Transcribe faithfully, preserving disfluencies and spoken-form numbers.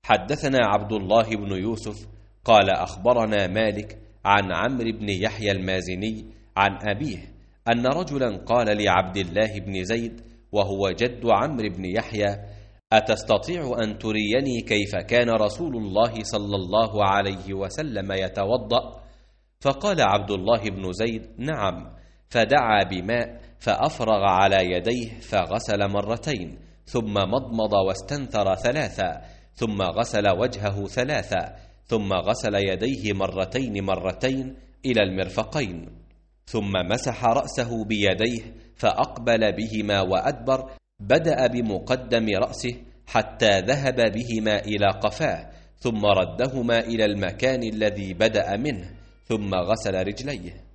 حدثنا عبد الله بن يوسف قال أخبرنا مالك عن عمرو بن يحيى المازني عن أبيه أن رجلا قال لعبد الله بن زيد وهو جد عمرو بن يحيى: أتستطيع أن تريني كيف كان رسول الله صلى الله عليه وسلم يتوضأ؟ فقال عبد الله بن زيد: نعم. فدعا بماء فأفرغ على يديه فغسل مرتين، ثم مضمض واستنثر ثلاثا، ثم غسل وجهه ثلاثا، ثم غسل يديه مرتين مرتين إلى المرفقين، ثم مسح رأسه بيديه فأقبل بهما وأدبر، بدأ بمقدم رأسه حتى ذهب بهما إلى قفاه، ثم ردهما إلى المكان الذي بدأ منه، ثم غسل رجليه.